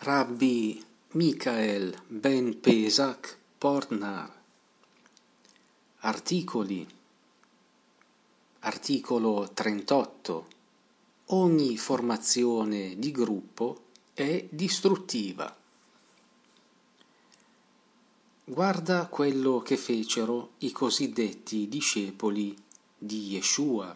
Rabbi Michael ben Pesach Portnar. Articolo 38. Ogni formazione di gruppo è distruttiva. Guarda quello che fecero i cosiddetti discepoli di Yeshua.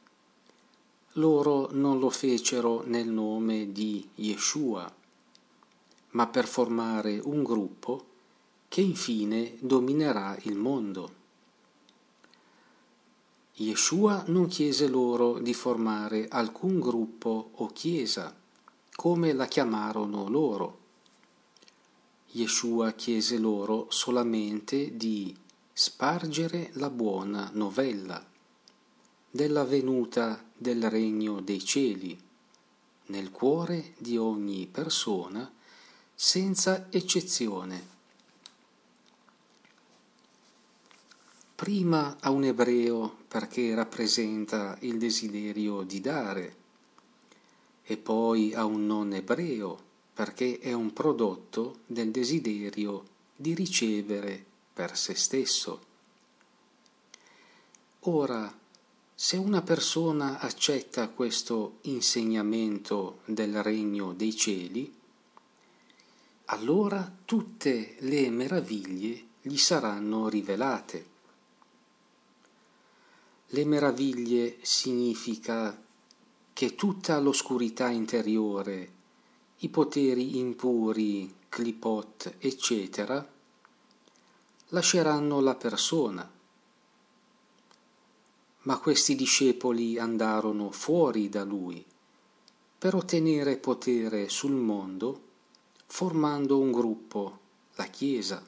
Loro non lo fecero nel nome di Yeshua, ma per formare un gruppo che infine dominerà il mondo. Yeshua non chiese loro di formare alcun gruppo o chiesa, come la chiamarono loro. Yeshua chiese loro solamente di spargere la buona novella della venuta del regno dei cieli nel cuore di ogni persona, senza eccezione. Prima a un ebreo perché rappresenta il desiderio di dare, e poi a un non ebreo perché è un prodotto del desiderio di ricevere per se stesso. Ora, se una persona accetta questo insegnamento del regno dei cieli, allora tutte le meraviglie gli saranno rivelate. Le meraviglie significa che tutta l'oscurità interiore, i poteri impuri, clipot, eccetera, lasceranno la persona. Ma questi discepoli andarono fuori da lui per ottenere potere sul mondo, formando un gruppo, la Chiesa.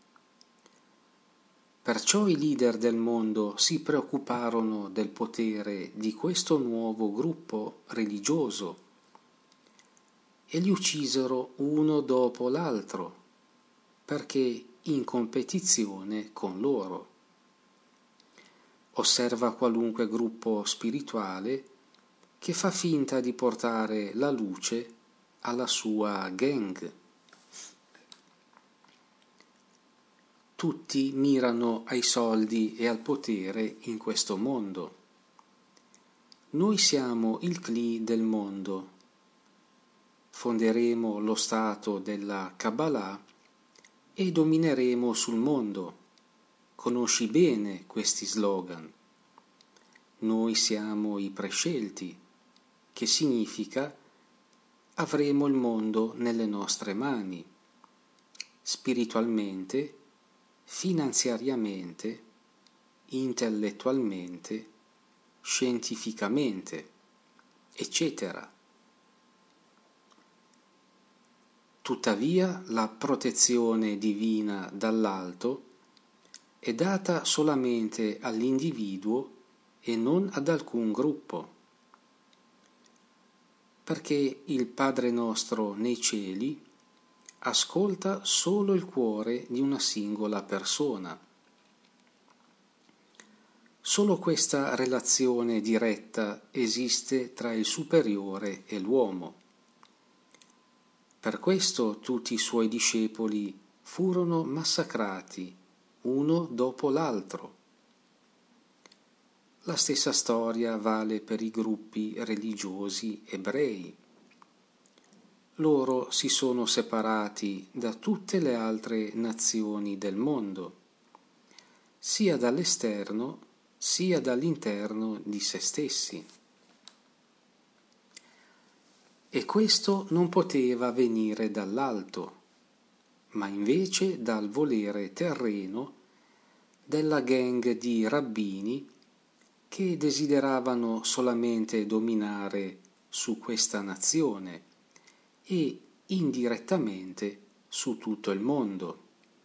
Perciò i leader del mondo si preoccuparono del potere di questo nuovo gruppo religioso e li uccisero uno dopo l'altro, perché in competizione con loro. Osserva qualunque gruppo spirituale che fa finta di portare la luce alla sua gang. Tutti mirano ai soldi e al potere in questo mondo. Noi siamo il cli del mondo. Fonderemo lo stato della Kabbalah e domineremo sul mondo. Conosci bene questi slogan. Noi siamo i prescelti, che significa avremo il mondo nelle nostre mani, spiritualmente, finanziariamente, intellettualmente, scientificamente, eccetera. Tuttavia, la protezione divina dall'alto è data solamente all'individuo e non ad alcun gruppo, perché il Padre nostro nei cieli ascolta solo il cuore di una singola persona. Solo questa relazione diretta esiste tra il superiore e l'uomo. Per questo tutti i suoi discepoli furono massacrati, uno dopo l'altro. La stessa storia vale per i gruppi religiosi ebrei. Loro si sono separati da tutte le altre nazioni del mondo, sia dall'esterno sia dall'interno di se stessi. E questo non poteva venire dall'alto, ma invece dal volere terreno della gang di rabbini che desideravano solamente dominare su questa nazione e indirettamente su tutto il mondo.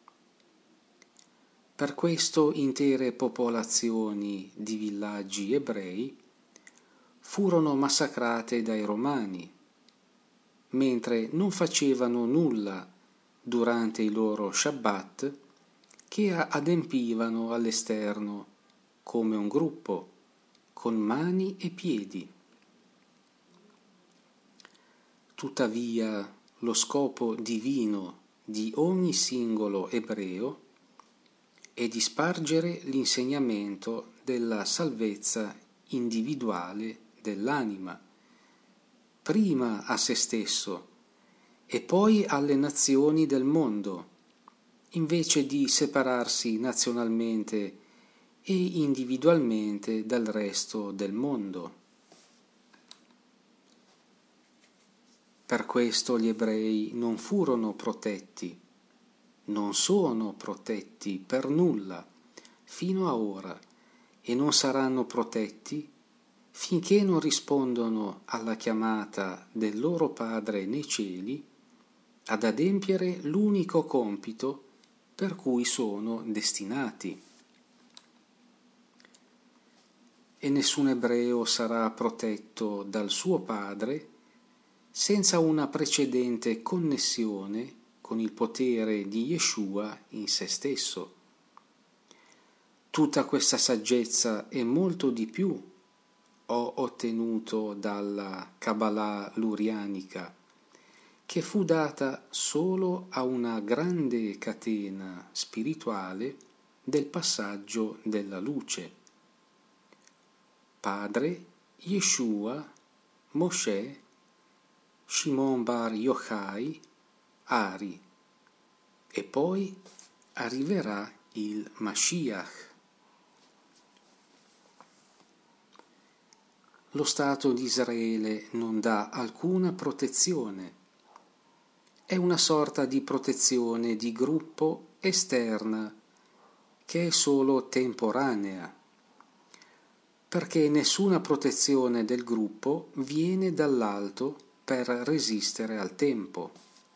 Per questo intere popolazioni di villaggi ebrei furono massacrate dai romani, mentre non facevano nulla durante i loro Shabbat che adempivano all'esterno come un gruppo, con mani e piedi. Tuttavia, lo scopo divino di ogni singolo ebreo è di spargere l'insegnamento della salvezza individuale dell'anima, prima a se stesso e poi alle nazioni del mondo, invece di separarsi nazionalmente e individualmente dal resto del mondo. Per questo gli ebrei non furono protetti, non sono protetti per nulla fino a ora e non saranno protetti finché non rispondono alla chiamata del loro Padre nei cieli ad adempiere l'unico compito per cui sono destinati. E nessun ebreo sarà protetto dal suo Padre senza una precedente connessione con il potere di Yeshua in se stesso. Tutta questa saggezza e molto di più ho ottenuto dalla Kabbalah lurianica, che fu data solo a una grande catena spirituale del passaggio della luce. Padre, Yeshua, Mosè, Shimon bar Yochai, Ari, e poi arriverà il Mashiach. Lo Stato di Israele non dà alcuna protezione. È una sorta di protezione di gruppo esterna che è solo temporanea, perché nessuna protezione del gruppo viene dall'alto per resistere al tempo.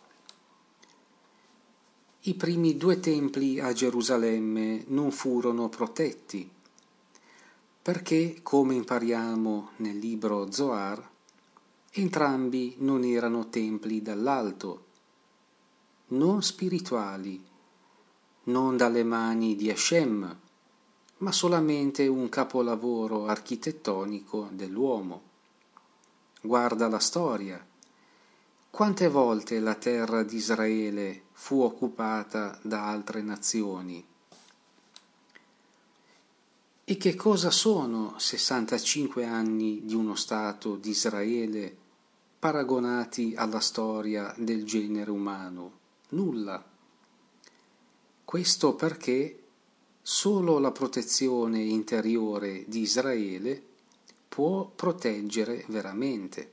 I primi 2 templi a Gerusalemme non furono protetti, perché, come impariamo nel libro Zohar, entrambi non erano templi dall'alto, non spirituali, non dalle mani di Hashem, ma solamente un capolavoro architettonico dell'uomo. Guarda la storia. Quante volte la terra di Israele fu occupata da altre nazioni? E che cosa sono 65 anni di uno Stato di Israele paragonati alla storia del genere umano? Nulla. Questo perché solo la protezione interiore di Israele può proteggere veramente.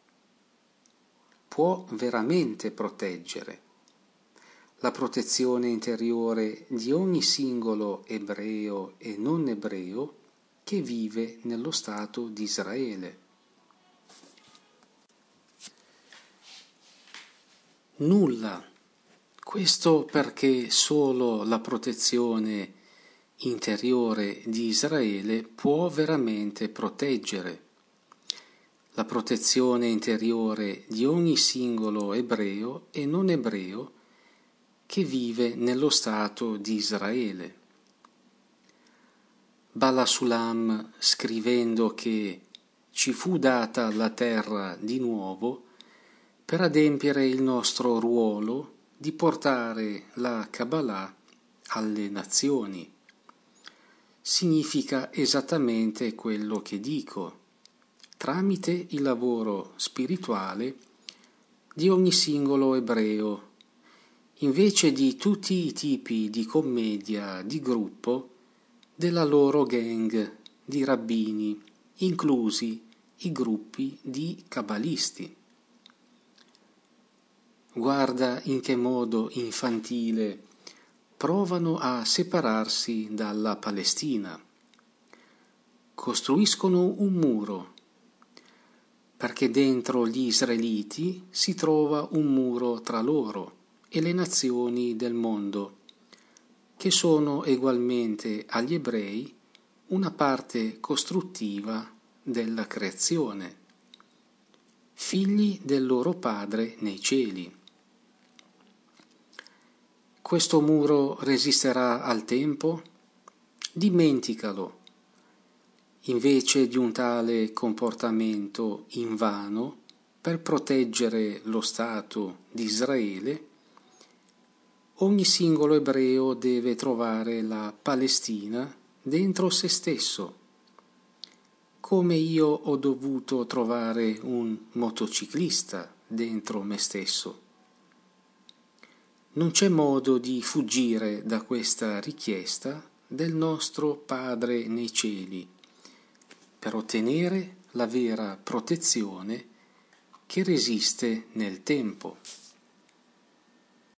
Può veramente proteggere. La protezione interiore di ogni singolo ebreo e non ebreo che vive nello Stato di Israele. Nulla. Questo perché solo la protezione interiore di Israele può veramente proteggere. La protezione interiore di ogni singolo ebreo e non ebreo che vive nello Stato di Israele. Bala Sulam, scrivendo che ci fu data la terra di nuovo per adempiere il nostro ruolo di portare la Kabbalah alle nazioni, significa esattamente quello che dico, tramite il lavoro spirituale di ogni singolo ebreo, invece di tutti i tipi di commedia di gruppo della loro gang di rabbini, inclusi i gruppi di cabalisti. Guarda in che modo infantile provano a separarsi dalla Palestina. Costruiscono un muro, perché dentro gli israeliti si trova un muro tra loro e le nazioni del mondo, che sono egualmente agli ebrei una parte costruttiva della creazione, figli del loro Padre nei cieli. Questo muro resisterà al tempo? Dimenticalo. Invece di un tale comportamento invano, per proteggere lo Stato di Israele, ogni singolo ebreo deve trovare la Palestina dentro se stesso, come io ho dovuto trovare un motociclista dentro me stesso. Non c'è modo di fuggire da questa richiesta del nostro Padre nei cieli per ottenere la vera protezione che resiste nel tempo.